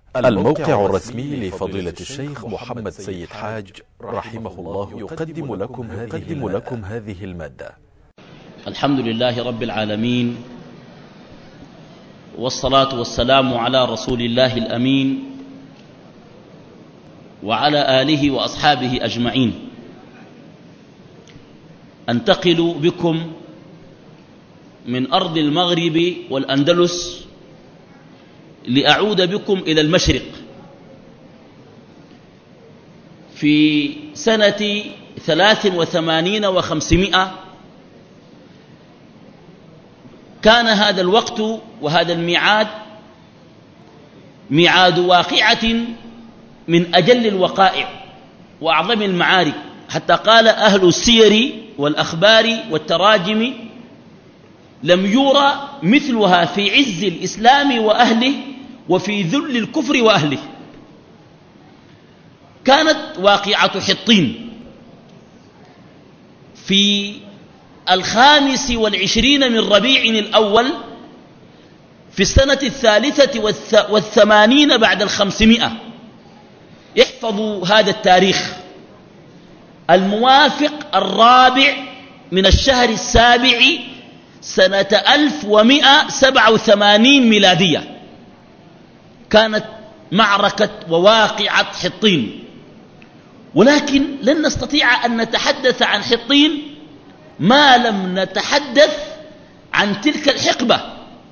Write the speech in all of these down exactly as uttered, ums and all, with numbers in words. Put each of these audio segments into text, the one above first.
الموقع الرسمي لفضيلة الشيخ محمد سيد حاج رحمه الله يقدم لكم هذه, لكم هذه المادة. الحمد لله رب العالمين، والصلاة والسلام على رسول الله الأمين وعلى آله وأصحابه أجمعين. أنتقل بكم من أرض المغرب والأندلس لأعود بكم إلى المشرق. في سنة ثلاث وثمانين وخمسمائة كان هذا الوقت وهذا الميعاد ميعاد واقعة من أجل الوقائع وأعظم المعارك، حتى قال أهل السير والأخبار والتراجم: لم يرى مثلها في عز الإسلام وأهله وفي ذل الكفر وأهله. كانت واقعة حطين في الخامس والعشرين من ربيع الأول في السنة الثالثة والثمانين بعد الخمسمائة. احفظوا هذا التاريخ: الموافق الرابع من الشهر السابع سنة ألف ومئة وسبعة وثمانين ميلادية. كانت معركة وواقعة حطين، ولكن لن نستطيع أن نتحدث عن حطين ما لم نتحدث عن تلك الحقبة.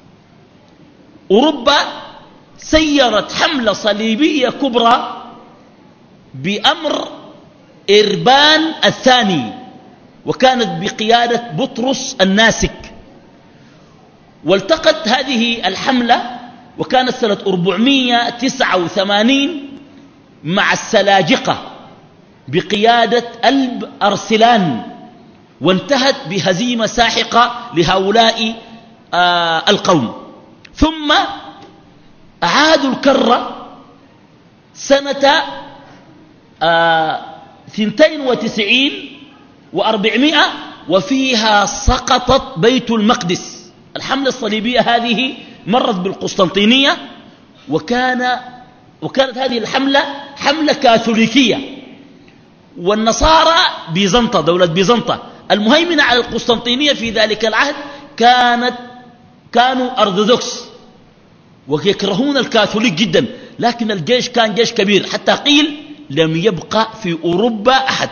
أوروبا سيرت حملة صليبية كبرى بأمر إربان الثاني، وكانت بقيادة بطرس الناسك. والتقت هذه الحملة وكانت سنة أربعمائة وتسعة وثمانين مع السلاجقة بقيادة ألب أرسلان، وانتهت بهزيمة ساحقة لهؤلاء آه القوم. ثم أعادوا الكرة سنة آه اثنتين وتسعين وأربعمائة، وفيها سقطت بيت المقدس. الحملة الصليبية هذه مرت بالقسطنطينية، وكان وكانت هذه الحملة حملة كاثوليكية، والنصارى بيزنطة، دولة بيزنطة المهيمنة على القسطنطينية في ذلك العهد كانت كانوا أرثوذكس ويكرهون الكاثوليك جدا، لكن الجيش كان جيش كبير، حتى قيل لم يبقى في أوروبا أحد.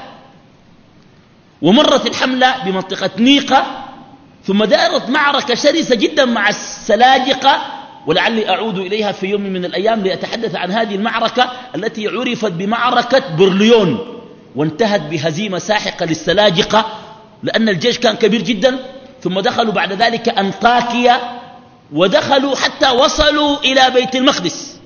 ومرت الحملة بمنطقة نيقة، ثم دارت معركة شرسة جدا مع السلاجقة، ولعلي أعود إليها في يوم من الأيام لأتحدث عن هذه المعركة التي عرفت بمعركة برليون، وانتهت بهزيمة ساحقة للسلاجقة لأن الجيش كان كبير جدا. ثم دخلوا بعد ذلك أنطاكيا، ودخلوا حتى وصلوا إلى بيت المقدس.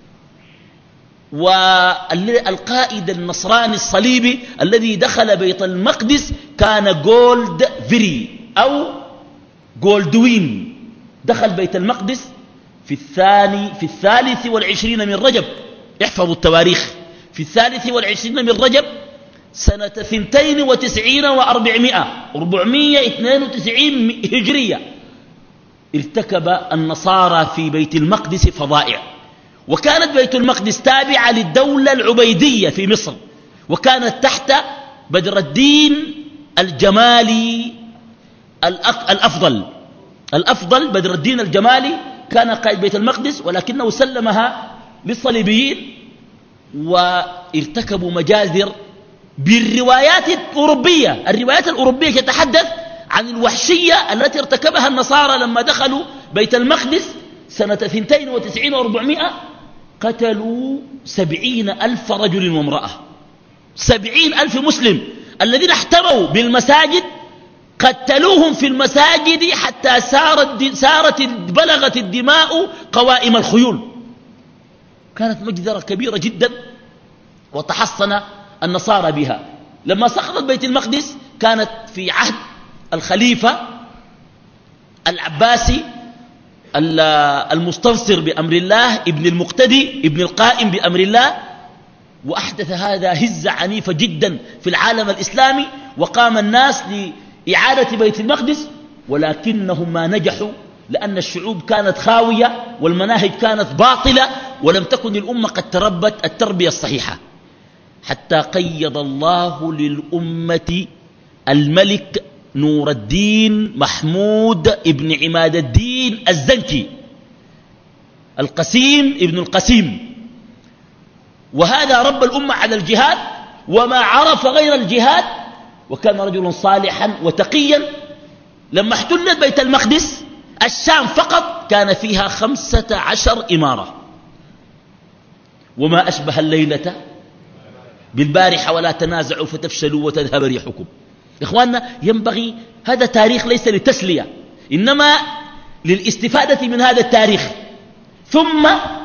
والقائد النصراني الصليبي الذي دخل بيت المقدس كان جولد فيري أو جولدوين. دخل بيت المقدس في الثاني في الثالث والعشرين من رجب. احفظوا التواريخ: في الثالث والعشرين من رجب سنة ثنتين وتسعين وأربعمائة أربعمائة واثنين وتسعين هجرية. ارتكب النصارى في بيت المقدس فظائع، وكانت بيت المقدس تابعة للدولة العبيدية في مصر، وكانت تحت بدر الدين الجمالي الأفضل الأفضل بدر الدين الجمالي كان قائد بيت المقدس، ولكنه سلمها للصليبيين وارتكبوا مجازر بالروايات الأوروبية. الروايات الأوروبية تتحدث عن الوحشية التي ارتكبها النصارى لما دخلوا بيت المقدس سنة ثنتين وتسعين وأربعمائة. قتلوا سبعين ألف رجل وامرأة، سبعين ألف مسلم الذين احتموا بالمساجد قتلوهم في المساجد حتى سارت, سارت بلغت الدماء قوائم الخيول. كانت مجزرة كبيرة جدا وتحصن النصارى بها. لما سقطت بيت المقدس كانت في عهد الخليفة العباسي المستنصر بأمر الله ابن المقتدي ابن القائم بأمر الله، وأحدث هذا هزة عنيفة جدا في العالم الإسلامي، وقام الناس لإعادة بيت المقدس، ولكنهم ما نجحوا لأن الشعوب كانت خاوية والمناهج كانت باطلة، ولم تكن الأمة قد تربت التربية الصحيحة، حتى قيض الله للأمة الملك نور الدين محمود ابن عماد الدين الزنكي القسيم ابن القسيم، وهذا رب الأمة على الجهاد وما عرف غير الجهاد، وكان رجل صالحا وتقيا. لما احتلت بيت المقدس الشام فقط كان فيها خمسة عشر إمارة، وما أشبه الليلة بالبارحة ولا تنازعوا فتفشلوا وتذهب ريحكم. إخواننا، ينبغي هذا تاريخ ليس للتسلية، إنما للاستفادة من هذا التاريخ. ثم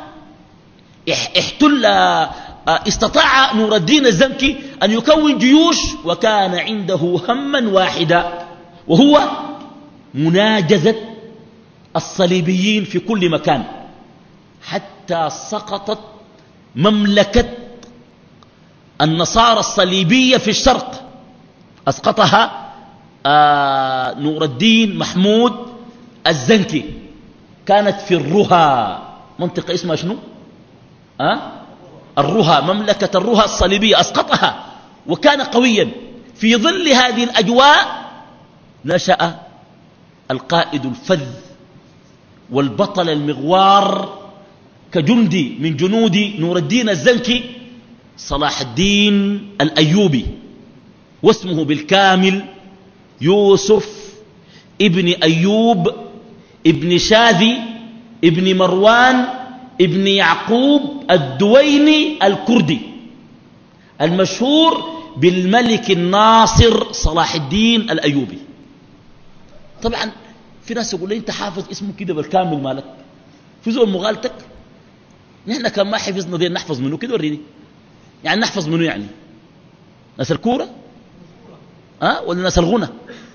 احتل استطاع نور الدين الزنكي أن يكون جيوش، وكان عنده هما واحدا، وهو مناجزة الصليبيين في كل مكان، حتى سقطت مملكة النصارى الصليبية في الشرق، أسقطها آه نور الدين محمود الزنكي. كانت في الرها، منطقة اسمها شنو؟ آه؟ الرها، مملكة الرها الصليبية أسقطها، وكان قويا. في ظل هذه الأجواء نشأ القائد الفذ والبطل المغوار كجندي من جنود نور الدين الزنكي صلاح الدين الأيوبي، واسمه بالكامل يوسف ابن أيوب ابن شاذي ابن مروان ابن يعقوب الدويني الكردي، المشهور بالملك الناصر صلاح الدين الأيوبي. طبعا في ناس يقول لي انت حافظ اسمه كده بالكامل مالك، في زول مغالتك؟ نحن كان ما حفظنا دين نحفظ منه كده، وريني يعني نحفظ منه، يعني ناس الكورة أه؟ ولا ناس الغنى؟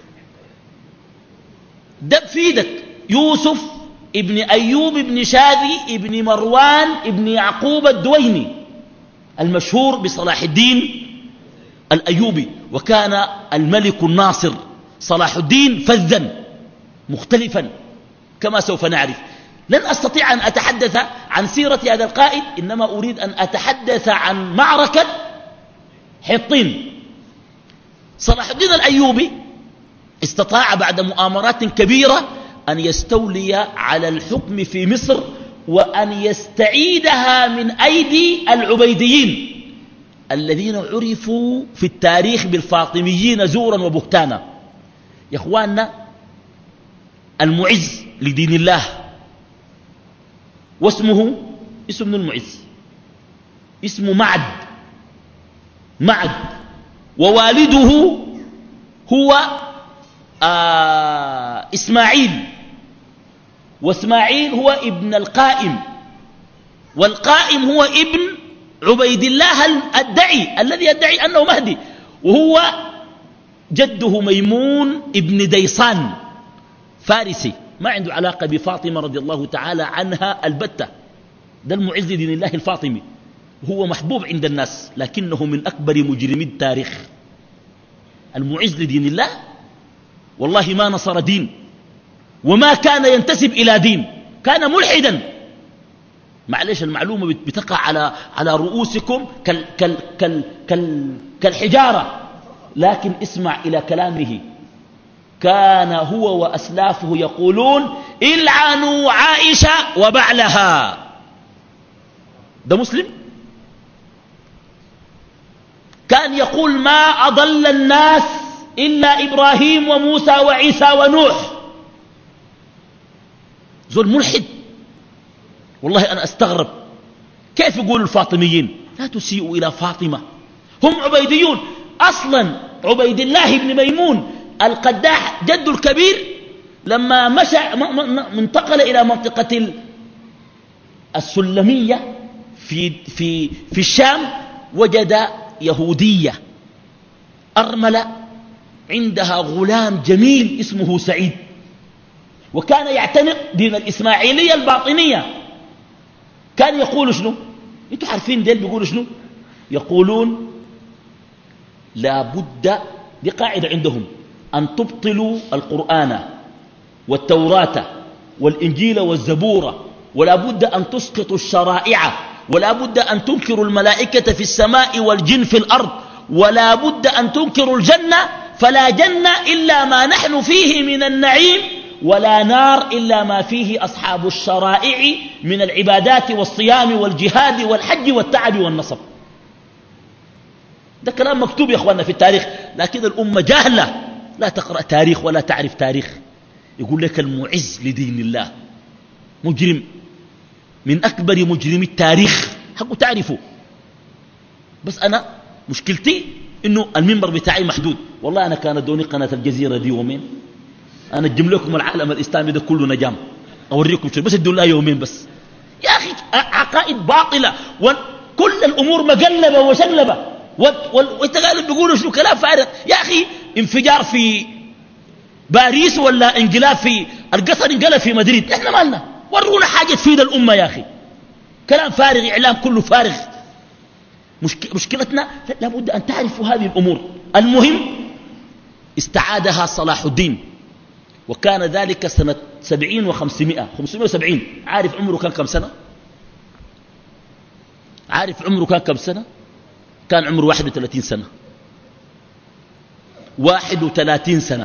ده بفيدك يوسف ابن أيوب ابن شاذي ابن مروان ابن يعقوب الدويني، المشهور بصلاح الدين الأيوبي، وكان الملك الناصر صلاح الدين فذا مختلفا كما سوف نعرف. لن أستطيع أن أتحدث عن سيرة هذا القائد، إنما أريد أن أتحدث عن معركة حطين. صلاح الدين الأيوبي استطاع بعد مؤامرات كبيرة أن يستولي على الحكم في مصر، وأن يستعيدها من أيدي العبيديين الذين عرفوا في التاريخ بالفاطميين زورا وبهتانا. يا إخواننا، المعز لدين الله واسمه اسم المعز، اسمه معد معد ووالده هو آه إسماعيل، وإسماعيل هو ابن القائم، والقائم هو ابن عبيد الله الدعي الذي يدعي أنه مهدي، وهو جده ميمون ابن ديصان فارسي، ما عنده علاقة بفاطمة رضي الله تعالى عنها البتة. ده المعز دين الله الفاطمي، هو محبوب عند الناس لكنه من أكبر مجرمي التاريخ. المعز لدين الله والله ما نصر دين، وما كان ينتسب إلى دين، كان ملحدا. معلش المعلومة بتقع على على رؤوسكم كال كال كال كال كالحجارة، لكن اسمع إلى كلامه. كان هو وأسلافه يقولون العنوا عائشة وبعلها. ده مسلم كان يقول ما أضل الناس إلا إبراهيم وموسى وعيسى ونوح. زول ملحد، والله أنا أستغرب كيف يقول الفاطميين لا تسيئوا إلى فاطمة، هم عبيديون أصلا. عبيد الله بن ميمون القداح جد الكبير لما مشى انتقل إلى منطقة السلمية في, في, في الشام، وجد يهودية أرملة عندها غلام جميل اسمه سعيد، وكان يعتنق دين الإسماعيلية الباطنية. كان يقول شنو؟ انتوا عارفين ديل بيقولوا شنو؟ يقولون لا بد، دي قاعدة عندهم، أن تبطلوا القرآن والتوراة والإنجيل والزبور ولا بد أن تسقطوا الشرائع، ولا بد أن تنكروا الملائكة في السماء والجن في الأرض، ولا بد أن تنكروا الجنة، فلا جنة إلا ما نحن فيه من النعيم، ولا نار إلا ما فيه أصحاب الشرائع من العبادات والصيام والجهاد والحج والتعب والنصب. ده كلام مكتوب يا أخواننا في التاريخ، لكن الأمة جاهلة لا تقرأ تاريخ ولا تعرف تاريخ. يقول لك المعز لدين الله مجرم من أكبر مجرمي التاريخ، حقه تعرفه. بس أنا مشكلتي إنه المنبر بتاعي محدود. والله أنا كان دوني قناة الجزيرة دي يومين، أنا أجم لكم العالم الإسلامي ده كله نجام، أوريكم شو، بس ادوا الله يومين بس. يا أخي عقائد باطلة وكل الأمور مقلبة وشلبة، والتقالب بيقولوا شنو كلام فارغ. يا أخي انفجار في باريس ولا انقلاب في القصر انقلب في مدريد، احنا مالنا؟ ورونا حاجة تفيد الأمة يا أخي. كلام فارغ، إعلام كله فارغ. مشك... مشكلتنا لابد أن تعرفوا هذه الأمور. المهم استعادها صلاح الدين، وكان ذلك سنة سبعين وخمسمائة خمسمائة وسبعين. عارف عمره كان كم سنة؟ عارف عمره كان كم سنة؟ كان عمره واحد وثلاثين سنة. واحد وثلاثين سنة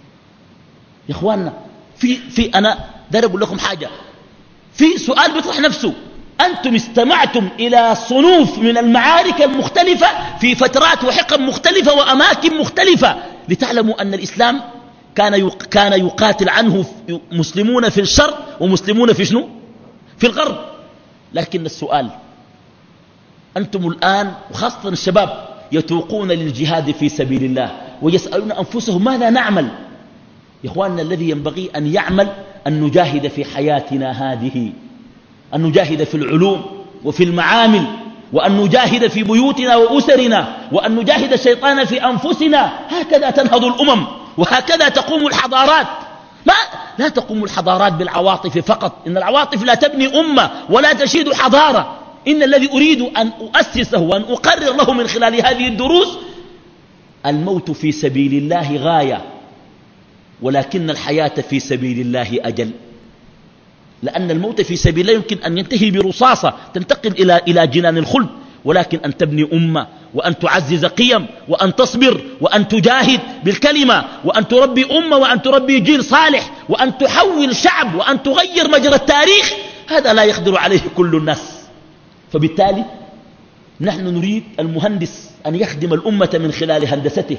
يا إخواننا. في, في أنا دار أقول لكم حاجة، في سؤال بيطرح نفسه. أنتم استمعتم إلى صنوف من المعارك المختلفة في فترات وحقب مختلفة وأماكن مختلفة لتعلموا أن الإسلام كان كان يقاتل عنه مسلمون في الشرق ومسلمون في شنو؟ في الغرب. لكن السؤال، أنتم الآن وخاصة الشباب يتوقون للجهاد في سبيل الله ويسألون أنفسهم ماذا نعمل؟ يا إخواننا الذي ينبغي أن يعمل أن نجاهد في حياتنا هذه، أن نجاهد في العلوم وفي المعامل، وأن نجاهد في بيوتنا وأسرنا، وأن نجاهد الشيطان في أنفسنا. هكذا تنهض الأمم، وهكذا تقوم الحضارات. ما لا تقوم الحضارات بالعواطف فقط، إن العواطف لا تبني أمة ولا تشيد حضارة. إن الذي أريد أن أؤسسه وأن أقرر له من خلال هذه الدروس، الموت في سبيل الله غاية، ولكن الحياة في سبيل الله أجل. لأن الموت في سبيل الله يمكن أن ينتهي برصاصة تنتقل إلى إلى جنان الخلد، ولكن أن تبني أمة، وأن تعزز قيم، وأن تصبر، وأن تجاهد بالكلمة، وأن تربي أمة، وأن تربي جيل صالح، وأن تحول شعب، وأن تغير مجرى التاريخ، هذا لا يقدر عليه كل الناس. فبالتالي نحن نريد المهندس أن يخدم الأمة من خلال هندسته،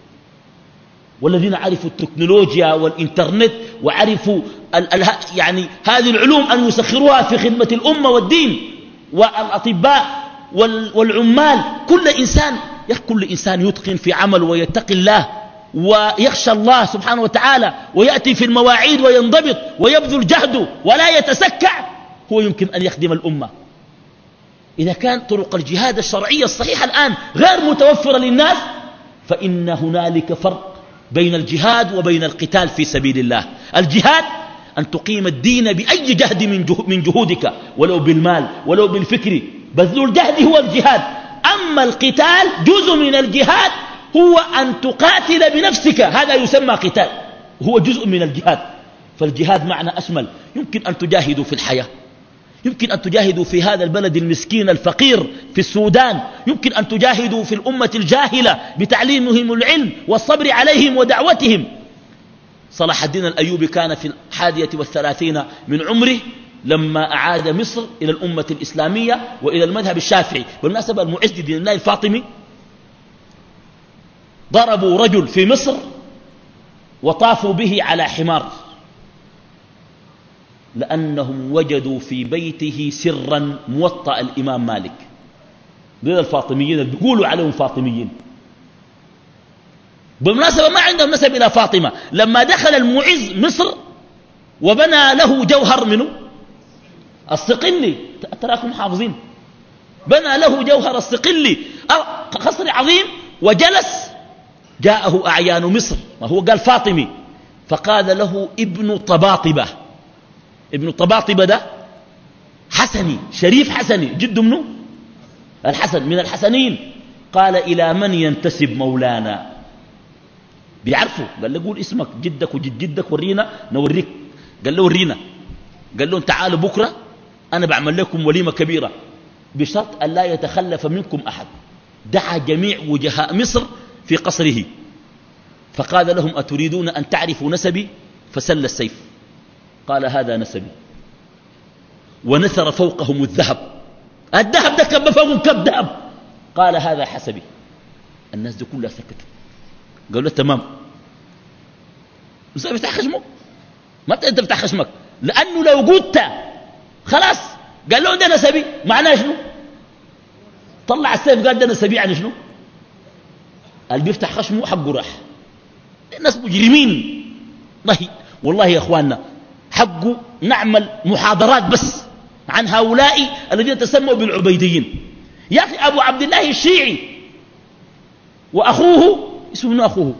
والذين عرفوا التكنولوجيا والإنترنت وعرفوا ال ال يعني هذه العلوم أن يسخروها في خدمة الأمة والدين والأطباء والعمال. كل إنسان كل إنسان يتقن في عمل ويتقي الله ويخشى الله سبحانه وتعالى ويأتي في المواعيد وينضبط ويبذل جهده ولا يتسكع، هو يمكن أن يخدم الأمة. إذا كان طرق الجهاد الشرعية الصحيحة الآن غير متوفرة للناس، فإن هنالك فرق بين الجهاد وبين القتال في سبيل الله. الجهاد أن تقيم الدين بأي جهد من جهودك، ولو بالمال ولو بالفكر، بذل الجهد هو الجهاد. أما القتال جزء من الجهاد، هو أن تقاتل بنفسك، هذا يسمى قتال، هو جزء من الجهاد. فالجهاد معنى أشمل. يمكن أن تجاهدوا في الحياة، يمكن أن تجاهدوا في هذا البلد المسكين الفقير في السودان، يمكن أن تجاهدوا في الأمة الجاهلة بتعليمهم العلم والصبر عليهم ودعوتهم. صلاح الدين الأيوبي كان في الحادية والثلاثين من عمره لما أعاد مصر إلى الأمة الإسلامية وإلى المذهب الشافعي. بالمناسبة المعز لدين الله الفاطمي ضربوا رجل في مصر وطافوا به على حمار، لأنهم وجدوا في بيته سرا موطأ الإمام مالك. دول الفاطميين اللي بيقولوا عليهم فاطميين، بالمناسبة ما عندهم نسب إلى فاطمة. لما دخل المعز مصر وبنى له جوهر منه الصقلي، تراكم حافظين، بنى له جوهر الصقلي قصر عظيم، وجلس جاءه أعيان مصر، ما هو قال فاطمي، فقال له ابن طباطبة. ابن طباطبة ده حسني شريف حسني، جد منه الحسن من الحسنين. قال إلى من ينتسب مولانا؟ بيعرفوا، قال له قول اسمك، جدك وجد جدك ورينا نوريك. قال له ورينا، قال لهم تعالوا بكرة أنا بعمل لكم وليمة كبيرة بشرط أن لا يتخلف منكم أحد. دعا جميع وجهاء مصر في قصره فقال لهم أتريدون أن تعرفوا نسبي؟ فسل السيف قال هذا نسبي، ونثر فوقهم الذهب، الذهب ده كب فوقهم كب ذهب، قال هذا حسبي. الناس دي كلها سكتوا، قالوا له تمام مش بتاع خشمك، ما انت بتاع خشمك، لأنه لو قلت خلاص قال له ده نسبي معناه شنو؟ طلع السيف قال ده نسبي يعني شنو؟ اللي بيفتح خشمه حقه راح. الناس مجرمين والله. والله يا اخواننا حقه نعمل محاضرات بس عن هؤلاء الذين تسموا بالعبيديين. يا اخي ابو عبد الله الشيعي واخوه اسمه منو اخوه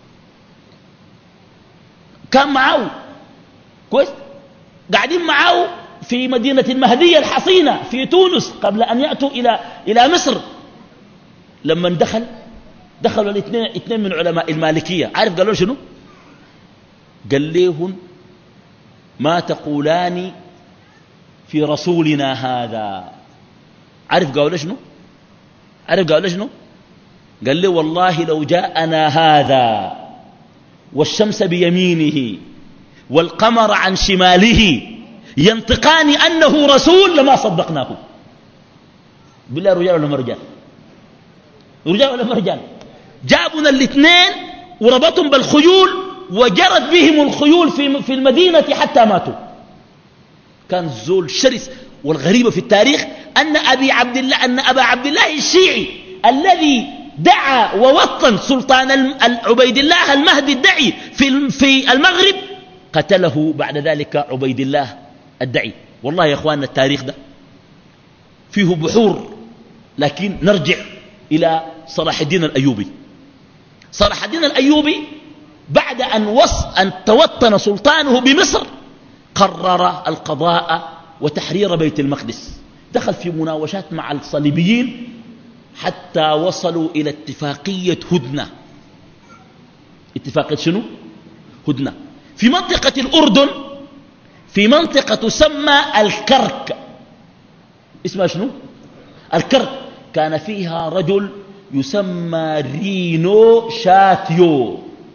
كان معه كويس، قاعدين معه في مدينة المهدية الحصينة في تونس قبل أن يأتوا إلى إلى مصر. لما دخل دخلوا الاثنين اثنين من علماء المالكية، عارف قالوا شنو؟ قال لهم ما تقولان في رسولنا هذا؟ عارف قالوا شنو؟ عارف قالوا شنو؟ قال لي والله لو جاءنا هذا والشمس بيمينه والقمر عن شماله ينطقان أنه رسول لما صدقناه. بالله رجال ولا مرجال؟ رجال ولا مرجال؟ جابنا الاثنين وربطهم بالخيول وجرت بهم الخيول في في المدينة حتى ماتوا. كان زول شرس. والغريبة في التاريخ أن أبي عبد الله أن أبا عبد الله الشيعي الذي دعا ووطن سلطان عبيد الله المهدي الدعي في في المغرب قتله بعد ذلك عبيد الله الدعي. والله يا اخواننا التاريخ ده فيه بحور، لكن نرجع إلى صلاح الدين الأيوبي. صلاح الدين الأيوبي بعد أن, وص أن توطن سلطانه بمصر قرر القضاء وتحرير بيت المقدس. دخل في مناوشات مع الصليبيين حتى وصلوا إلى اتفاقية هدنة. اتفاقية شنو؟ هدنة في منطقة الأردن، في منطقة تسمى الكرك. اسمها شنو؟ الكرك. كان فيها رجل يسمى رينو شاتيو.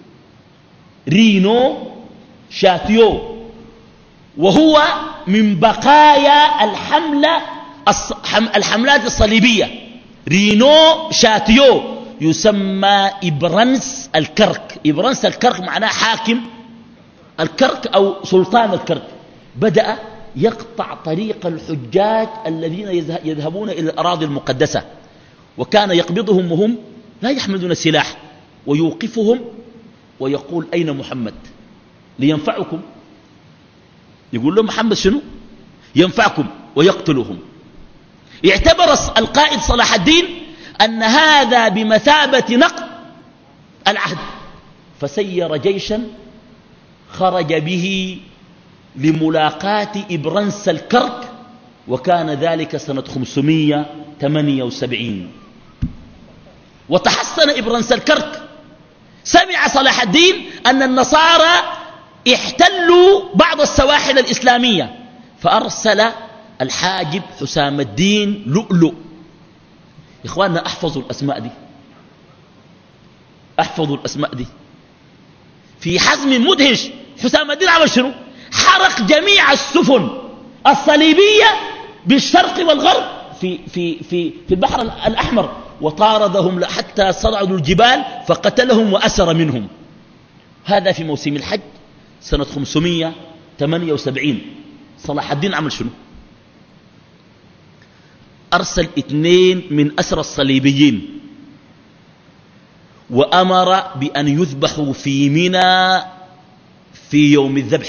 رينو شاتيو وهو من بقايا الحملة الحملات الصليبية. رينو شاتيو يسمى إبرنس الكرك. إبرنس الكرك معناه حاكم الكرك أو سلطان الكرك. بدأ يقطع طريق الحجاج الذين يذهبون إلى الأراضي المقدسة، وكان يقبضهم وهم لا يحملون السلاح ويوقفهم ويقول أين محمد لينفعكم؟ يقول لهم محمد شنو؟ ينفعكم، ويقتلهم. اعتبر القائد صلاح الدين أن هذا بمثابة نقض العهد، فسير جيشا خرج به لملاقاة إبرنس الكرك، وكان ذلك سنة خمسمائة وثمانية وسبعين. وتحسن إبرنس الكرك. سمع صلاح الدين أن النصارى احتلوا بعض السواحل الإسلامية، فأرسل الحاجب حسام الدين لؤلؤ. إخواننا احفظوا الأسماء دي، احفظوا الأسماء دي. في حزم مدهش حسام الدين عمل شنو؟ حرق جميع السفن الصليبية بالشرق والغرب في, في, في, في البحر الأحمر، وطاردهم حتى صعدوا الجبال فقتلهم وأسر منهم. هذا في موسم الحج سنة خمسمائة وثمانية وسبعين. صلاح الدين عمل شنو؟ أرسل اثنين من أسرى الصليبيين وأمر بأن يذبحوا في منى في يوم الذبح.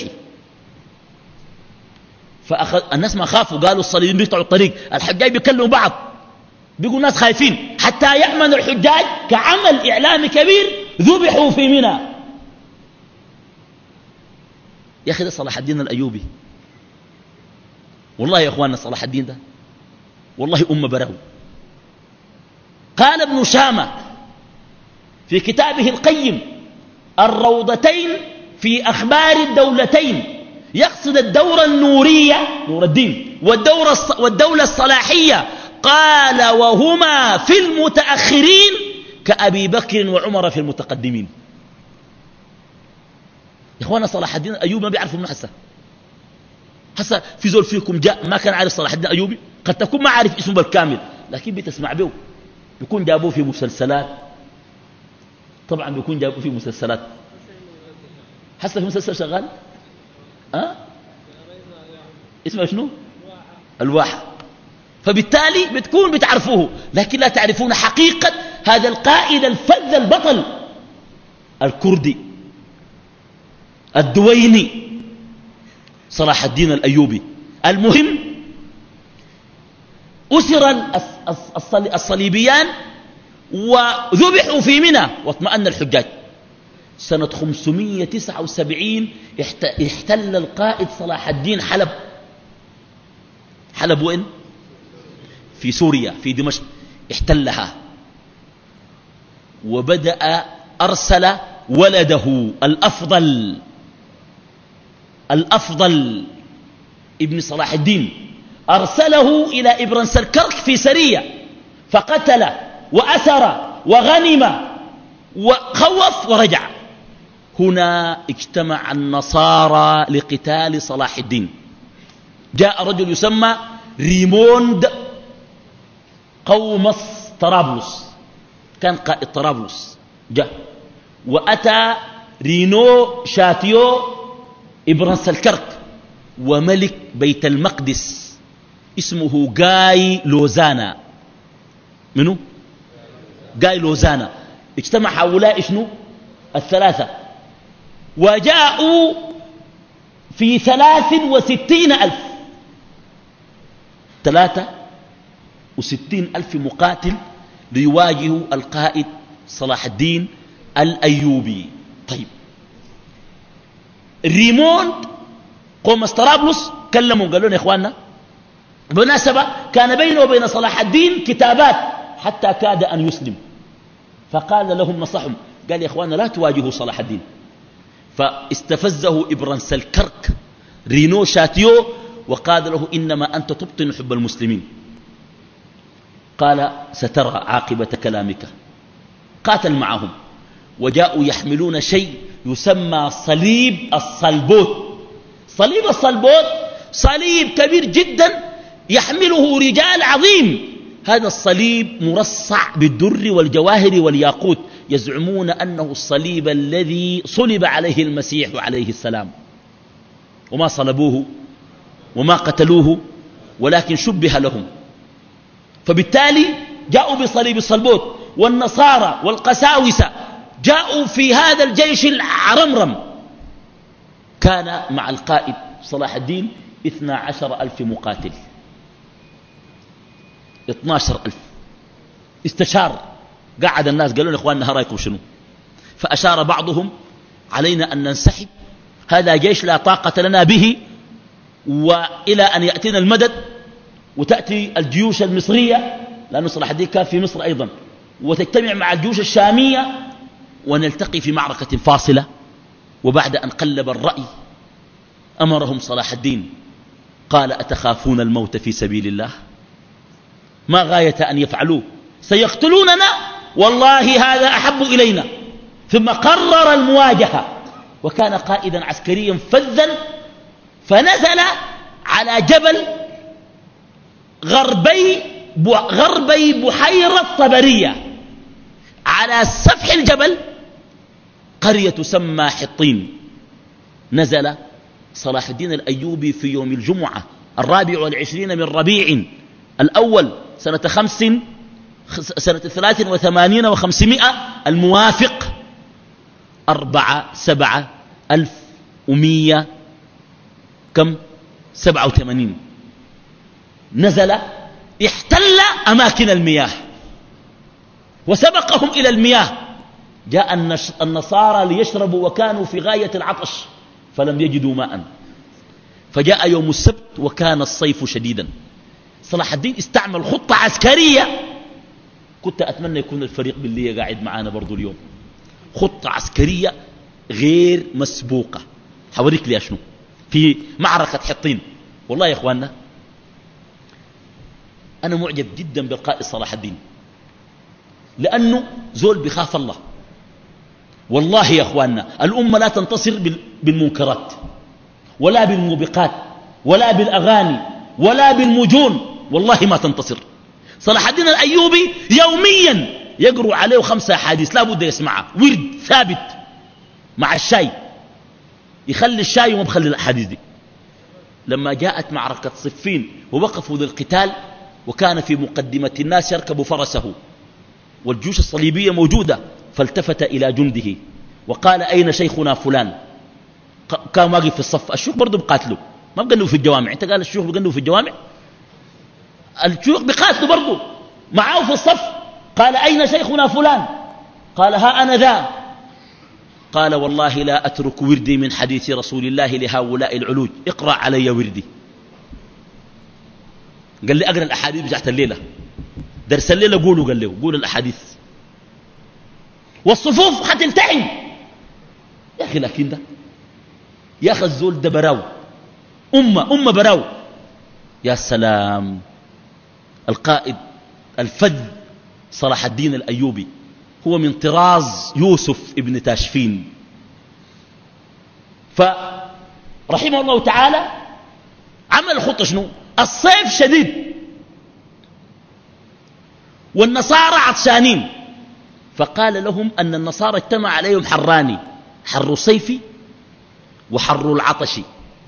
فأخذ الناس ما خافوا، قالوا الصليبيين بيقطعوا الطريق، الحجاج بيكلموا بعض، بيقولوا الناس خايفين حتى يأمن الحجاج. كعمل إعلامي كبير ذبحوا في منى. يا أخي ده صلاح الدين الأيوبي. والله يا أخواننا صلاح الدين ده والله أم براه. قال ابن شامة في كتابه القيم الروضتين في أخبار الدولتين، يقصد الدورة النورية نور الدين والدورة والدولة الصلاحية. قال وهما في المتأخرين كأبي بكر وعمر في المتقدمين. يا إخوانا صلاح الدين الأيوبي ما بيعرفوا من حسا. حسا في زول فيكم جاء ما كان عارف صلاح الدين الأيوبي، قد تكون ما عارف اسمه بالكامل لكن بتسمع به، بيكون جابوه في مسلسلات، طبعا بيكون جابوه في مسلسلات. حسا في مسلسل شغال أه؟ اسمه شنو؟ الواحة. فبالتالي بتكون بتعرفوه لكن لا تعرفون حقيقة هذا القائد الفذ البطل الكردي الدويني صلاح الدين الأيوبي. المهم أسر الصليبيان وذبحوا في منى واطمأن الحجاج. سنة خمسمائة وتسعة وسبعين احتل القائد صلاح الدين حلب. حلب وين؟ في سوريا في دمشق احتلها، وبدأ أرسل ولده الأفضل الأفضل ابن صلاح الدين، أرسله إلى إبرنسلكرك في سرية فقتل وأسر وغنم وخوف ورجع. هنا اجتمع النصارى لقتال صلاح الدين. جاء رجل يسمى ريموند قومص طرابلس، كان قائد طرابلس، جاء وأتى رينو شاتيو إبرنسلكرك وملك بيت المقدس اسمه جاي لوزانا. منو؟ جاي لوزانا. اجتمع هؤلاء شنو؟ الثلاثة وجاءوا في ثلاث وستين ألف ثلاثة وستين ألف مقاتل ليواجهوا القائد صلاح الدين الأيوبي. طيب ريموند قوم طرابلس كلموا قالوا يا إخواننا بمناسبة كان بينه وبين صلاح الدين كتابات حتى كاد أن يسلم، فقال لهم نصحهم قال يا إخواننا لا تواجهوا صلاح الدين. فاستفزه إبرنسلكرك رينو شاتيو وقال له إنما أنت تبطن حب المسلمين. قال سترى عاقبة كلامك. قاتل معهم وجاءوا يحملون شيء يسمى صليب الصلبوت. صليب الصلبوت صليب كبير جدا يحمله رجال عظيم. هذا الصليب مرصع بالدر والجواهر والياقوت، يزعمون أنه الصليب الذي صلب عليه المسيح عليه السلام، وما صلبوه وما قتلوه ولكن شبه لهم. فبالتالي جاءوا بصليب الصلبوت، والنصارى والقساوسة جاءوا في هذا الجيش العرمرم. كان مع القائد صلاح الدين اثنا عشر ألف مقاتل، اثنا عشر ألف. استشار، قعد الناس قالوا لنا إخواننا رأيكم شنو؟ فأشار بعضهم علينا أن ننسحب، هذا جيش لا طاقة لنا به، وإلى أن يأتينا المدد وتأتي الجيوش المصرية، لأن صلاح الدين كان في مصر أيضا، وتجتمع مع الجيوش الشامية ونلتقي في معركة فاصلة. وبعد أن قلب الرأي أمرهم صلاح الدين قال أتخافون الموت في سبيل الله؟ ما غاية أن يفعلوه؟ سيقتلوننا والله هذا أحب إلينا. ثم قرر المواجهة، وكان قائدا عسكريا فذا، فنزل على جبل غربي غربي بحيرة طبرية. على سفح الجبل قرية تسمى حطين. نزل صلاح الدين الأيوبي في يوم الجمعة الرابع والعشرين من ربيع الأول سنة خمس سنة ثلاث وثمانين وخمسمائة الموافق أربعة سبعة ألف ومية كم سبعة وثمانين. نزل احتل أماكن المياه وسبقهم إلى المياه. جاء النصارى ليشربوا وكانوا في غاية العطش فلم يجدوا ماء، فجاء يوم السبت وكان الصيف شديدا. صلاح الدين استعمل خطة عسكرية، كنت أتمنى يكون الفريق باللي قاعد معانا برضو اليوم. خطة عسكرية غير مسبوقة، حوريك لي شنو. في معركة حطين. والله يا إخواننا أنا معجب جدا بالقائد صلاح الدين، لأنه زول بخاف الله. والله يا إخواننا الأمة لا تنتصر بالمنكرات ولا بالموبقات ولا بالأغاني ولا بالمجون، والله ما تنتصر. صلاح الدين الأيوبي يوميا يقروا عليه خمسة أحاديث لا بد يسمعها، ورد ثابت مع الشاي، يخلي الشاي وما بخلي الأحاديث دي. لما جاءت معركة صفين ووقفوا للقتال وكان في مقدمة الناس يركب فرسه والجيوش الصليبية موجودة، فالتفت إلى جنده وقال أين شيخنا فلان؟ كان واقف في الصف، الشيوخ برضو بقاتلوا، ما بقنوا في الجوامع. انت قال الشيوخ بقنوا في الجوامع؟ الشيوخ بقاتلوا برضو معاه في الصف. قال أين شيخنا فلان؟ قال ها أنا ذا. قال والله لا أترك وردي من حديث رسول الله لهؤلاء العلوج، اقرأ علي وردي. قال لي أقرأ الأحاديث بتاعت الليلة، درس الليلة قولوا، قال له قول الأحاديث والصفوف حتلتحم. يا أخي لكن ده يا أخي الزول ده براو، أمة أمة براو. يا سلام، القائد الفذ صلاح الدين الأيوبي هو من طراز يوسف ابن تاشفين. فرحمه الله تعالى عمل خطة شنو؟ الصيف شديد والنصارى عطشانين، فقال لهم أن النصارى اجتمع عليهم حراني، حر الصيف وحر العطش.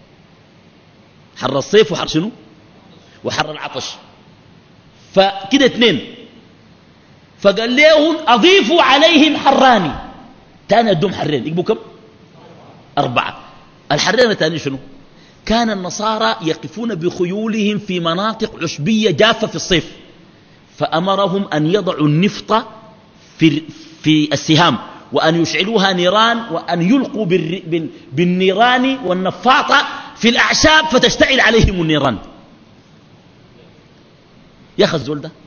حر الصيف وحر شنو؟ وحر العطش، فكده اثنين. فقال لهم أضيفوا عليهم حراني، تاني ادهم حرين، يجيبوا كم؟ أربعة. الحرين الثاني شنو؟ كان النصارى يقفون بخيولهم في مناطق عشبية جافة في الصيف، فأمرهم أن يضعوا النفط في, في السهام وأن يشعلوها نيران وأن يلقوا بالنيران والنفاطة في الأعشاب فتشتعل عليهم النيران. يا أخي الزول ده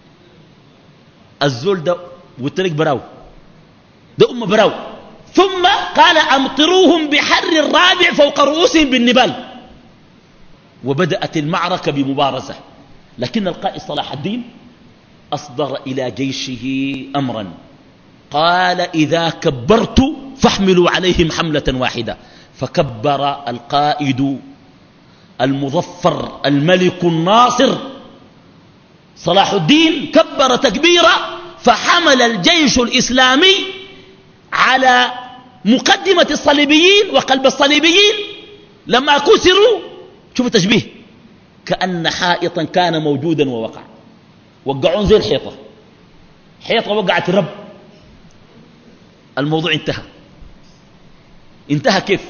الزول ده قلت لك براو، ده أم براو. ثم قال أمطروهم بحر الرابع فوق رؤوسهم بالنبال، وبدأت المعركة بمبارزة. لكن القائد صلاح الدين أصدر إلى جيشه أمرا، قال إذا كبرت فاحملوا عليهم حملة واحدة. فكبر القائد المظفر الملك الناصر صلاح الدين، كبر تكبيرا، فحمل الجيش الإسلامي على مقدمة الصليبيين وقلب الصليبيين. لما كسروا، شوفوا تشبيه، كأن حائطا كان موجودا ووقع، وقعون زي الحيطة، حيطة وقعت رب، الموضوع انتهى. انتهى كيف؟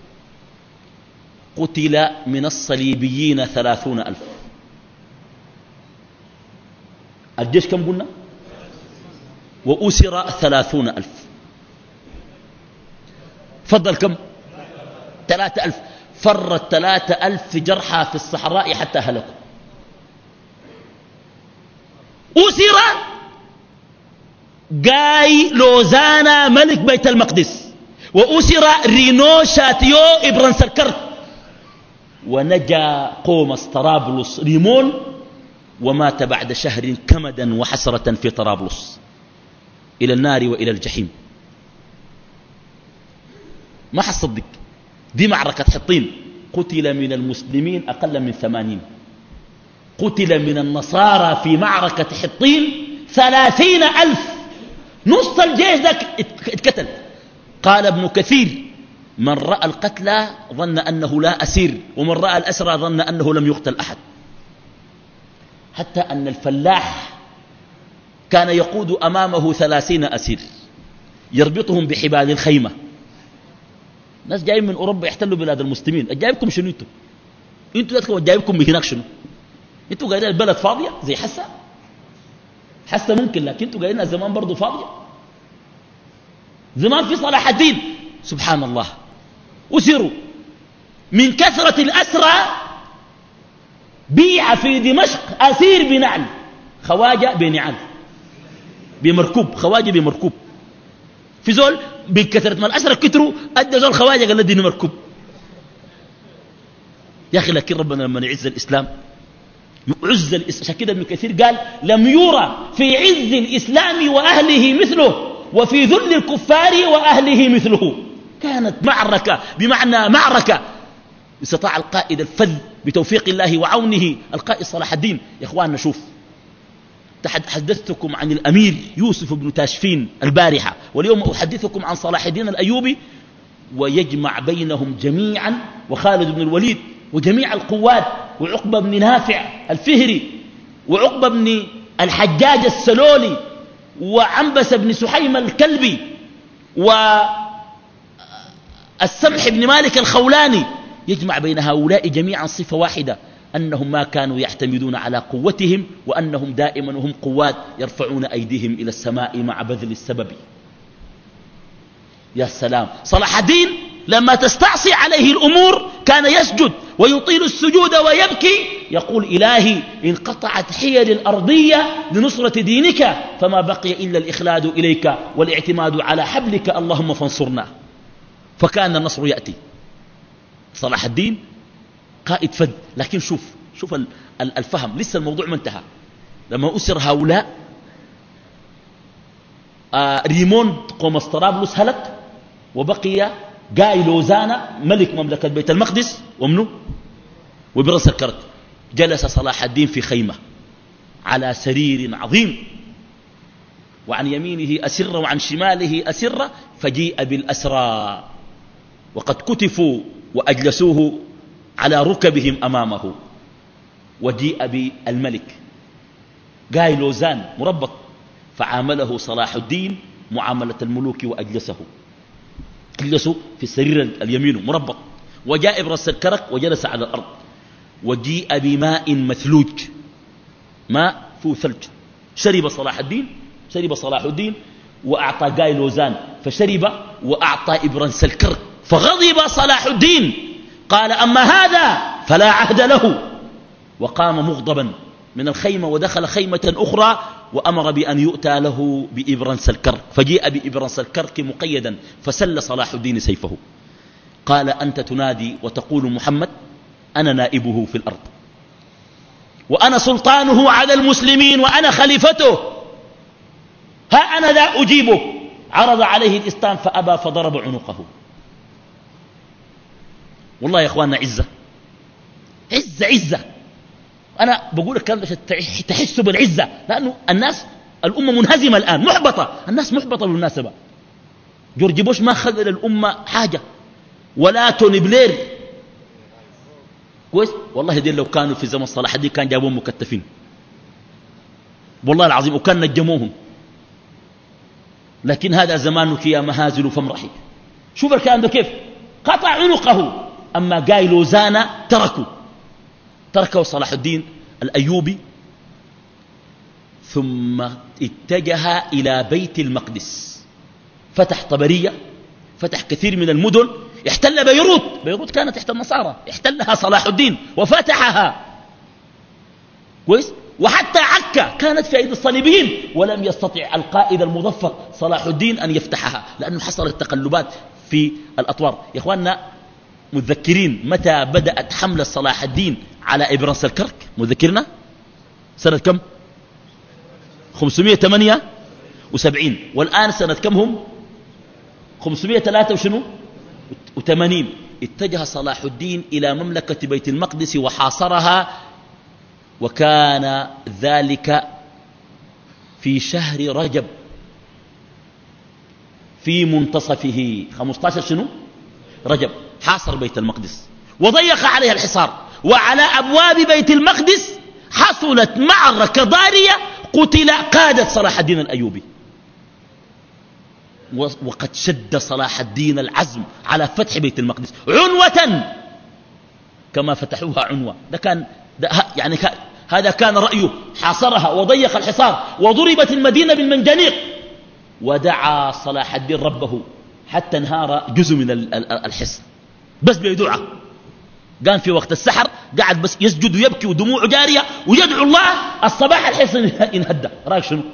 قتل من الصليبيين ثلاثون ألف. الجيش كم قلنا؟ وأسر ثلاثون ألف. فضل كم؟ ثلاثة ألف. فر الثلاثة ألف جرحى في الصحراء حتى هلكوا. أسر جاي لوزانا ملك بيت المقدس، وأسر رينو شاتيو إبران سركرت، ونجا قومس طرابلس ريمون، ومات بعد شهر كمدا وحسرة في طرابلس إلى النار وإلى الجحيم. ما حصدق، دي معركة حطين. قتل من المسلمين أقل من ثمانين، قتل من النصارى في معركة حطين ثلاثين ألف، نص الجيش ذاك اتقتل. قال ابن كثير من رأى القتلى ظن أنه لا أسير، ومن رأى الأسرى ظن أنه لم يقتل أحد. حتى أن الفلاح كان يقود أمامه ثلاثين أسير يربطهم بحبال الخيمة. ناس جايين من أوروبا يحتلوا بلاد المسلمين، أجايبكم شنو انتوا؟ انتوا ذاتكم أجايبكم من هناك شنو؟ انتوا قاعدين البلد فاضية زي حسا؟ حسا ممكن، لكن انتوا قاعدين الزمان برضو فاضية. زمان في صلاح الدين سبحان الله. أسروا من كثرة الأسرى، بيع في دمشق أسير بنعل، خواجة بنعل بمركوب، خواجة بمركوب. في زول بكثرة ما الأسرى كتروا أدى زول خواجة قال له اديني مركوب. يا أخي لكن ربنا لما يعز الإسلام يعز الإسلام. عشان كده ابن كثير قال لم يرى في عز الإسلام وأهله مثله وفي ذل الكفار وأهله مثله. كانت معركة بمعنى معركة. استطاع القائد الفذ بتوفيق الله وعونه القائد صلاح الدين. يا إخواننا شوف، حدثتكم عن الأمير يوسف بن تاشفين البارحة، واليوم أحدثكم عن صلاح الدين الأيوبي، ويجمع بينهم جميعا وخالد بن الوليد وجميع القوات وعقبة بن نافع الفهري وعقبة بن الحجاج السلولي وعنبس بن سحيم الكلبي والسمح بن مالك الخولاني. يجمع بين هؤلاء جميعا صفة واحدة، أنهم ما كانوا يعتمدون على قوتهم، وأنهم دائما هم قوات يرفعون أيديهم إلى السماء مع بذل السبب. يا سلام. صلاح الدين لما تستعصي عليه الأمور كان يسجد ويطيل السجود ويبكي، يقول إلهي إن قطعت حيل الأرضية لنصرة دينك فما بقي إلا الإخلاد إليك والاعتماد على حبلك اللهم فانصرنا. فكان النصر يأتي. صلاح الدين قائد فذ. لكن شوف شوف الفهم، لسه الموضوع ما انتهى. لما أسر هؤلاء آه ريموند قومس طرابلس هلك، وبقي جاي لوزانا ملك مملكة بيت المقدس ومنه وبرس الكرت. جلس صلاح الدين في خيمة على سرير عظيم، وعن يمينه أسرة وعن شماله أسرة، فجيء بالأسرى وقد كتفوا وأجلسوه على ركبهم أمامه، وجيء بالملك جاي لوزان مربط، فعامله صلاح الدين معاملة الملوك وأجلسه. أجلسوا في السرير اليمين مربط، وجاء برس الكرك وجلس على الأرض، وجيء بماء مثلوج، ماء فيه ثلج. شرب صلاح الدين شرب صلاح الدين وأعطى جاي لوزان فشرب، وأعطى إبرنس الكرك فغضب صلاح الدين، قال أما هذا فلا عهد له، وقام مغضبا من الخيمة ودخل خيمة أخرى، وأمر بأن يؤتى له بإبرنس الكرك، فجيء بإبرنس الكرك مقيدا، فسل صلاح الدين سيفه. قال أنت تنادي وتقول محمد، أنا نائبه في الأرض، وأنا سلطانه على المسلمين، وأنا خليفته، ها أنا لا أجيبه. عرض عليه الإسلام فأبى فضرب عنقه. والله يا إخواننا عزة عزة عزة. أنا بقول الكلام عشان تحسوا بالعزة، لأنه الناس الأمة منهزمة الآن، محبطة، الناس محبطة بالمناسبة. جورج بوش ما خذل الأمة حاجة، ولا توني بلير كويس. والله دي لو كانوا في زمن صلاح الدين كان جابوهم مكتفين والله العظيم، وكان نجموهم. لكن هذا زمانك يا مهازل فامرحي. شوف الكلام ده كيف قطع عنقه. أما جاي لوزانا تركوا تركه صلاح الدين الأيوبي، ثم اتجه إلى بيت المقدس، فتح طبرية، فتح كثير من المدن، احتل بيروت. بيروت كانت تحت النصارى، احتلها صلاح الدين وفتحها كويس. وحتى عكا كانت في أيدي الصليبيين، ولم يستطع القائد المظفر صلاح الدين أن يفتحها، لأنه حصلت تقلبات في الأطوار. يا إخواننا متذكرين متى بدأت حملة صلاح الدين على إبرنس الكرك؟ متذكرنا سنة كم؟ خمسمائة وثمانية وسبعين. والآن سنة كم هم؟ خمسمائة وثلاثة وشنو وثمانين. اتجه صلاح الدين إلى مملكة بيت المقدس وحاصرها، وكان ذلك في شهر رجب في منتصفه، خمسة عشر شنو رجب. حاصر بيت المقدس وضيق عليها الحصار، وعلى أبواب بيت المقدس حصلت معركة ضارية، قتل قادة صلاح الدين الأيوبي. وقد شد صلاح الدين العزم على فتح بيت المقدس عنوة كما فتحوها عنوة. ده كان ده يعني كان هذا كان رأيه. حاصرها وضيق الحصار، وضربت المدينة بالمنجنيق، ودعا صلاح الدين ربه حتى انهار جزء من الحصن بس بيدعى. قام في وقت السحر قعد بس يسجد ويبكي ودموعه جارية ويدعو الله. الصباح الحصن انهدى. رأيك شنو؟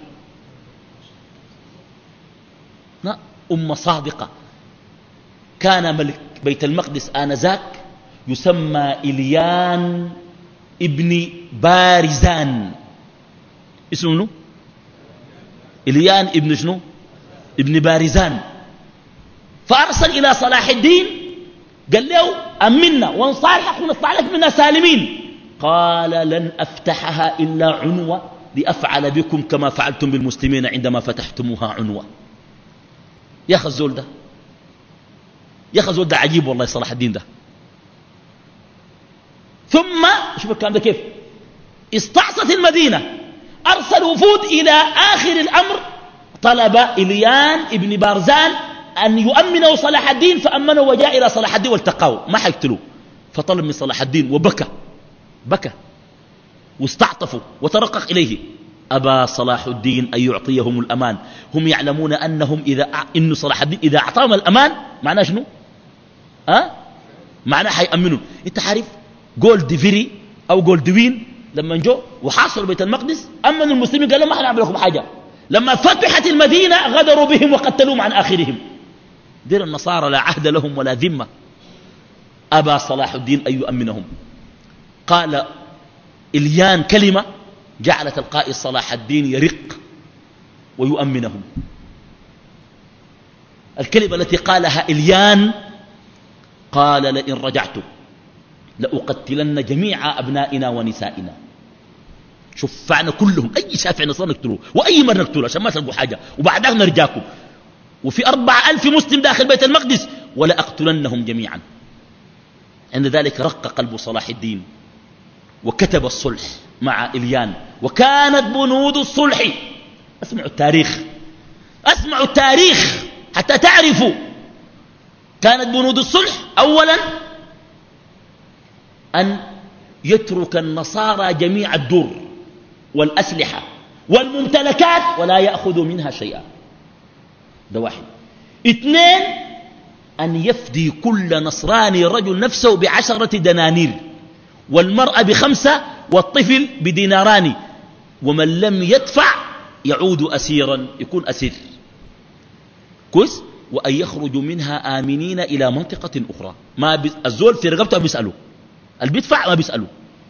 أمة صادقة. كان ملك بيت المقدس آنذاك يسمى إليان ابن بارزان. اسمه منه إليان ابن شنو؟ ابن بارزان. فأرسل إلى صلاح الدين قال له أمنا وانصالحك ونطلع لك منها سالمين. قال لن أفتحها إلا عنوة لأفعل بكم كما فعلتم بالمسلمين عندما فتحتموها عنوة. يا أخي الزول ده يا أخي الزول ده عجيب والله صلاح الدين ده. ثم شوف الكلام ده كيف استعصت المدينة، أرسل وفود إلى آخر الأمر، طلب إليان ابن بارزان أن يؤمنه صلاح الدين، فأمنه وجاء إلى صلاح الدين والتقاه، ما حيقتلوه. فطلب من صلاح الدين وبكى بكى واستعطفوا وترقق إليه. أبى صلاح الدين أن يعطيهم الأمان. هم يعلمون أنهم إذا إن صلاح الدين إذا أعطاهم الأمان معناه شنو؟ أه؟ معناه حيأمنوا. أنت عارف جولد فيري أو جولدوين لما جو وحاصروا بيت المقدس أمنوا المسلمين، قالوا ما حنعمل لكم حاجة. لما فتحت المدينة غدروا بهم وقتلوهم عن آخرهم. دير النصارى لا عهد لهم ولا ذمة. أبى صلاح الدين أن يؤمنهم. قال إليان كلمة جعلت القائد صلاح الدين يرق ويؤمنهم. الكلمة التي قالها إليان قال لئن رجعت لأقتلن جميع أبنائنا ونسائنا. شفعنا كلهم، أي شافع نصر نقتلوه وأي مر نقتله عشان ما تلقوا حاجة، وبعدها نرجاكم. وفي أربع ألف مسلم داخل بيت المقدس ولا أقتلنهم جميعا. عند ذلك رق قلب صلاح الدين وكتب الصلح مع إليان. وكانت بنود الصلح، اسمعوا التاريخ اسمعوا التاريخ حتى تعرفوا. كانت بنود الصلح أولا أن يترك النصارى جميع الدور والأسلحة والممتلكات ولا يأخذوا منها شيئا. ده واحد. اثنين أن يفدي كل نصراني رجل نفسه بعشرة دنانير، والمرأة بخمسة، والطفل بديناران، ومن لم يدفع يعود أسيرا، يكون أسير كويس. وأن يخرجوا منها آمنين إلى منطقة أخرى. ما بي... الزول في رقبته بيسألوا، اللي بيدفع ما بيسألوا.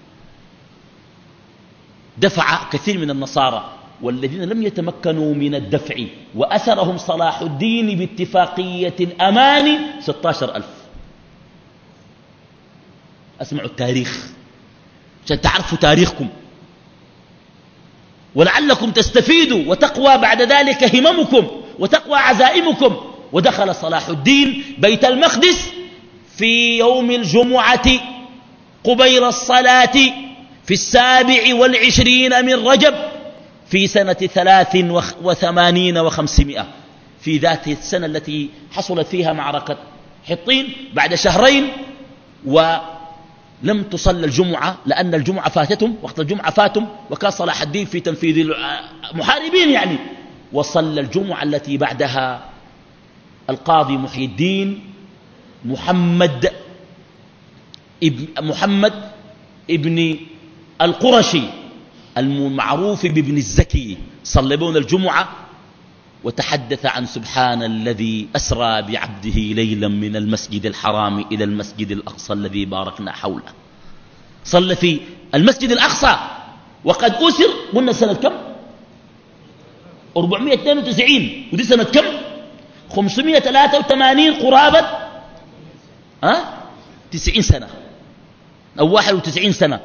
دفع كثير من النصارى، والذين لم يتمكنوا من الدفع وأسرهم صلاح الدين باتفاقية الأمان ستة عشر ألف. أسمعوا التاريخ عشان تعرفوا تاريخكم ولعلكم تستفيدوا وتقوى بعد ذلك هممكم وتقوى عزائمكم. ودخل صلاح الدين بيت المقدس في يوم الجمعة قبيل الصلاة في السابع والعشرين من رجب في سنة ثلاث وثمانين وخمسمائة، في ذات السنة التي حصلت فيها معركة حطين بعد شهرين. ولم تصل الجمعة لأن الجمعة فاتتهم، وقت الجمعة فاتهم، وكان صلاح الدين في تنفيذ المحاربين يعني. وصلى الجمعة التي بعدها القاضي محي الدين محمد ابن محمد ابن القرشي المعروف بابن الزكي، صلى بهم الجمعة وتحدث عن سبحان الذي أسرى بعبده ليلا من المسجد الحرام إلى المسجد الأقصى الذي باركنا حوله. صلى في المسجد الأقصى وقد أسر، قلنا سنة كم؟ أربعمائة واثنين وتسعين، ودي سنة كم؟ خمسمائة وثلاثة وثمانين، قرابة أه؟ تسعين سنة أو واحد وتسعين سنة.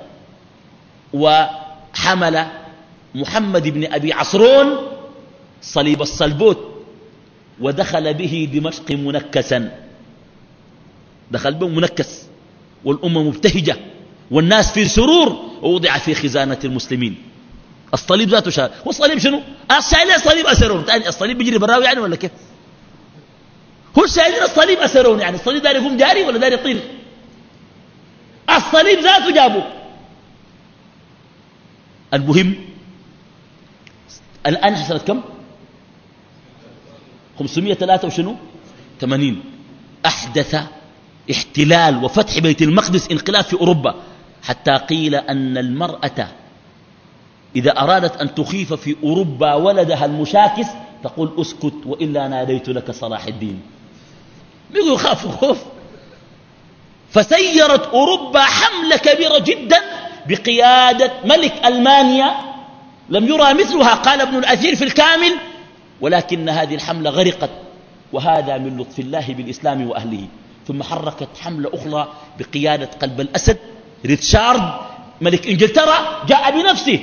وحمل محمد بن أبي عصرون صليب الصلبوت ودخل به دمشق منكسا، دخل به منكس والأمة مبتهجة والناس في سرور، ووضع في خزانة المسلمين. الصليب ذاته شال. والصليب شنو؟ الشايلين الصليب أسرون. الصليب بيجري براوي يعني ولا كيف؟ هو الشايلين الصليب أسرون يعني الصليب داري يقوم جاري ولا داري يطير؟ الصليب ذاته جابه. المهم الآن سنة كم؟ خمسمائة وثلاثة وشنو؟ ثمانين. أحدث احتلال وفتح بيت المقدس، انقلاب في أوروبا، حتى قيل أن المرأة إذا أرادت أن تخيف في أوروبا ولدها المشاكس تقول أسكت وإلا ناديت لك صلاح الدين. بيقولوا يخافوا خوف. فسيرت أوروبا حملة كبيرة جدا بقيادة ملك ألمانيا لم يرى مثلها، قال ابن الأثير في الكامل، ولكن هذه الحملة غرقت، وهذا من لطف الله بالإسلام وأهله. ثم حركت حملة أخرى بقيادة قلب الأسد ريتشارد ملك إنجلترا، جاء بنفسه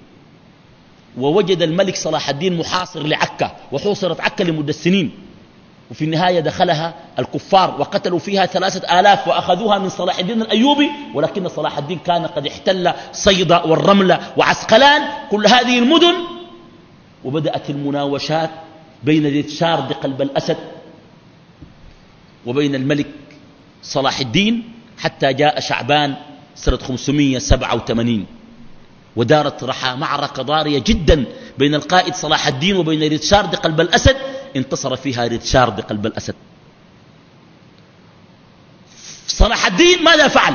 ووجد الملك صلاح الدين محاصر لعكا، وحوصرت عكا لمدة سنين، وفي النهاية دخلها الكفار وقتلوا فيها ثلاثة آلاف وأخذوها من صلاح الدين الأيوبي، ولكن صلاح الدين كان قد احتل صيدا والرملة وعسقلان، كل هذه المدن. وبدأت المناوشات بين ريتشارد قلب الأسد وبين الملك صلاح الدين حتى جاء شعبان سنة خمسمائة وسبعة وثمانين، ودارت رحى معركة ضارية جدا بين القائد صلاح الدين وبين ريتشارد قلب الأسد، انتصر فيها ريتشارد قلب الأسد. صلاح الدين ماذا فعل؟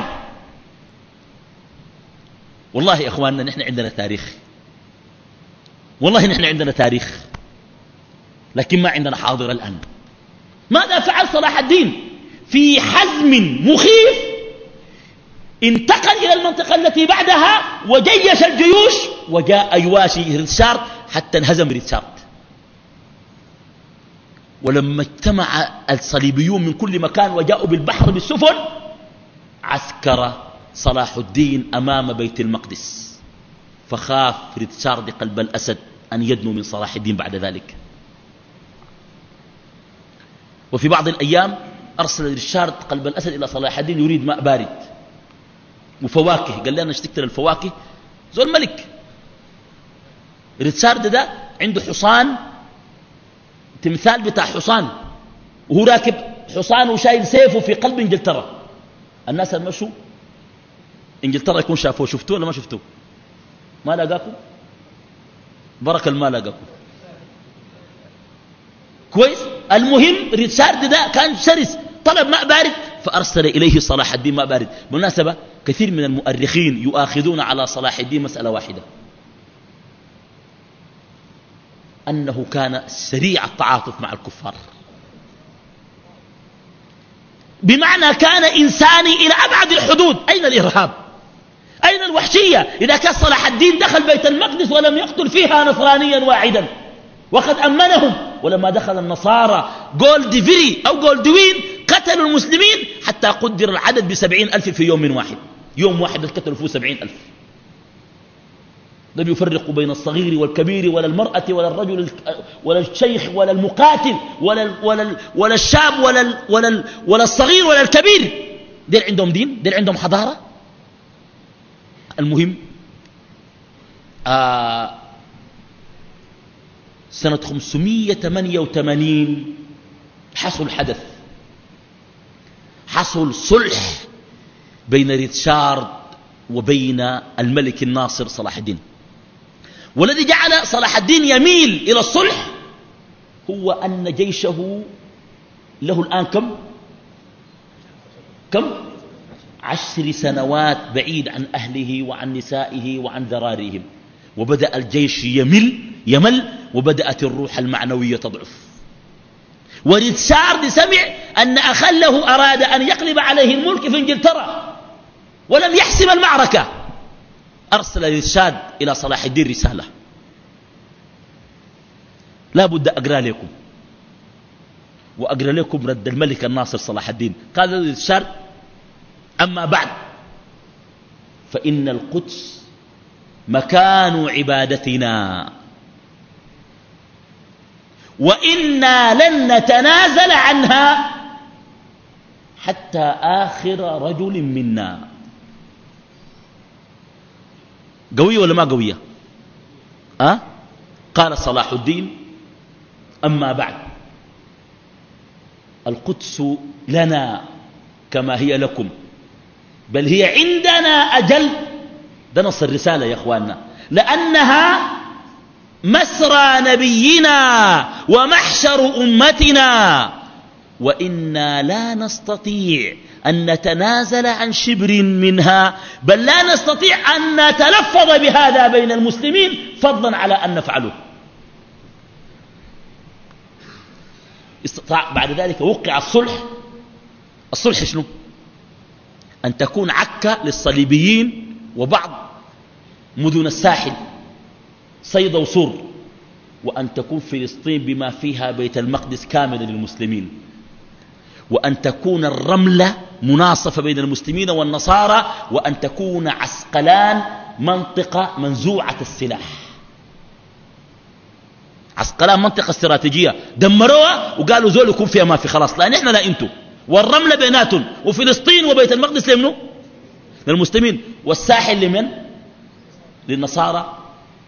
والله يا إخواننا نحن عندنا تاريخ، والله نحن عندنا تاريخ، لكن ما عندنا حاضر الآن. ماذا فعل صلاح الدين؟ في حزم مخيف انتقل إلى المنطقة التي بعدها وجيش الجيوش وجاء يواشي ريتشارد حتى انهزم ريتشارد. ولما اجتمع الصليبيون من كل مكان وجاءوا بالبحر بالسفن، عسكر صلاح الدين أمام بيت المقدس، فخاف ريتشارد قلب الأسد أن يدنو من صلاح الدين بعد ذلك. وفي بعض الأيام أرسل ريتشارد قلب الأسد إلى صلاح الدين يريد ماء بارد وفواكه، قال لنا اشتكت الفواكه زول الملك. ريتشارد ده عنده حصان، تمثال بتاع حصان، وهو راكب حصان وشايل سيفه في قلب انجلترا. الناس المشوا انجلترا يكون شافوه، شفتوه ولا ما شفتوه؟ ما لاقاكم؟ بركة ما لاقاكم كويس. المهم ريتشارد ده كان شرس، طلب ماء بارد فأرسل إليه صلاح الدين ماء بارد. بالمناسبة كثير من المؤرخين يؤاخذون على صلاح الدين مسألة واحدة، أنه كان سريع التعاطف مع الكفار، بمعنى كان إنساني إلى أبعد الحدود. أين الإرهاب؟ أين الوحشية؟ إذا كان صلاح الدين دخل بيت المقدس ولم يقتل فيها نصرانيا واحدا وقد أمنهم، ولما دخل النصارى جولدفيري أو جولدوين قتلوا المسلمين حتى قدر العدد بسبعين ألف في يوم واحد، يوم واحد القتلوا فيه سبعين ألف. لم يفرقوا بين الصغير والكبير ولا المرأة ولا الرجل ولا الشيخ ولا المقاتل ولا, ولا, ولا الشاب ولا, ولا, ولا الصغير ولا الكبير. ديل عندهم دين، ديل عندهم حضارة. المهم آه سنة خمسمائة وثمانية وثمانين حصل حدث، حصل صلح بين ريتشارد وبين الملك الناصر صلاح الدين. والذي جعل صلاح الدين يميل إلى الصلح هو أن جيشه له الآن كم كم عشر سنوات بعيد عن أهله وعن نسائه وعن ذراريهم، وبدأ الجيش يمل يمل وبدأت الروح المعنوية تضعف. وريتشارد سمع أن أخله أراد أن يقلب عليه الملك في إنجلترا ولم يحسم المعركة. أرسل ريتشارد إلى صلاح الدين رسالة، لا بد أقرأ لكم وأقرأ لكم رد الملك الناصر صلاح الدين. قال ريتشارد: أما بعد فإن القدس مكان عبادتنا، وإنا لن نتنازل عنها حتى آخر رجل منا. قوية ولا ما قوية؟ أه؟ قال صلاح الدين: أما بعد القدس لنا كما هي لكم، بل هي عندنا أجل. ده نص الرسالة يا أخواننا، لأنها مسرى نبينا ومحشر أمتنا، وإنا لا نستطيع أن نتنازل عن شبر منها، بل لا نستطيع أن نتلفظ بهذا بين المسلمين فضلا على أن نفعله. استطاع بعد ذلك وقع الصلح. الصلح شنو؟ أن تكون عكا للصليبيين وبعض مدن الساحل صيدا وصور، وأن تكون فلسطين بما فيها بيت المقدس كاملا للمسلمين، وأن تكون الرملة مناصفة بين المسلمين والنصارى، وأن تكون عسقلان منطقة منزوعة السلاح. عسقلان منطقة استراتيجية دمروها وقالوا زول يكون فيها ما في خلاص، لا نحن لا انتم، والرملة بيناتهم، وفلسطين وبيت المقدس لمنو؟ للمسلمين، والساحل لمن؟ للنصارى.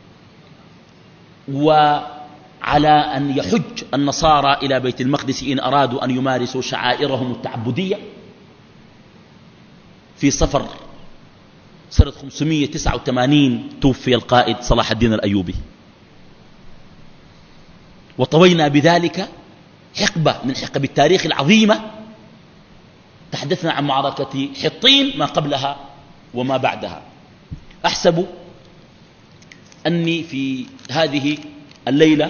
وعلى أن يحج النصارى إلى بيت المقدس إن أرادوا أن يمارسوا شعائرهم التعبدية في صفر سنة خمسمائة وتسعة وثمانين توفي القائد صلاح الدين الأيوبي، وطوينا بذلك حقبة من حقب التاريخ العظيمة. تحدثنا عن معركة حطين ما قبلها وما بعدها. أحسب أني في هذه الليلة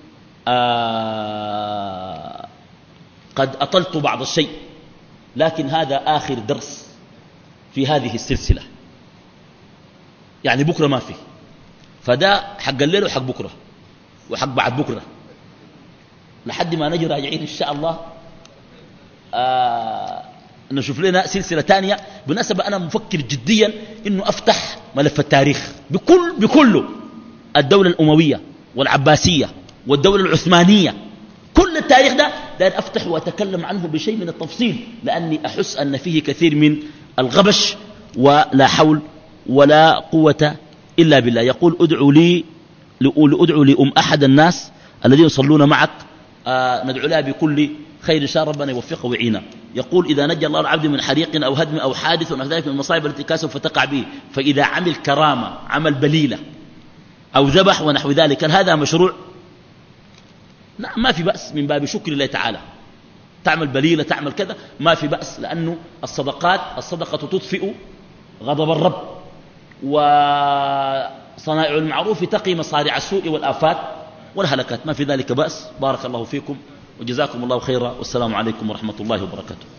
آه قد أطلت بعض الشيء، لكن هذا آخر درس في هذه السلسلة، يعني بكرة ما فيه، فده حق الليل وحق بكرة وحق بعد بكرة لحد ما نجي راجعين إن شاء الله. آه نشوف لنا سلسلة تانية. بالنسبة أنا مفكر جديا إنه أفتح ملف التاريخ بكل بكله، الدولة الأموية والعباسية والدولة العثمانية، كل التاريخ ده داير أفتح وأتكلم عنه بشيء من التفصيل، لأني أحس أن فيه كثير من الغبش ولا حول ولا قوة إلا بالله. يقول ادعوا لي ادعوا لي أم أحد الناس الذين يصلون معك، آه ندعو لها بكل خير إن شاء ربنا يوفقه ويعينه. يقول إذا نجى الله العبد من حريق أو هدم أو حادث ونحو ذلك من المصائب التي كاسف فتقع به، فإذا عمل كرامة عمل بليلة أو ذبح ونحو ذلك، هذا مشروع؟ نعم ما في بأس، من باب شكر الله تعالى. تعمل بليلة تعمل كذا ما في بأس، لأنه الصدقات الصدقة تطفئ غضب الرب، وصنائع المعروف تقي مصارع السوء والآفات والهلكات، ما في ذلك بأس. بارك الله فيكم وجزاكم الله خيرا، والسلام عليكم ورحمة الله وبركاته.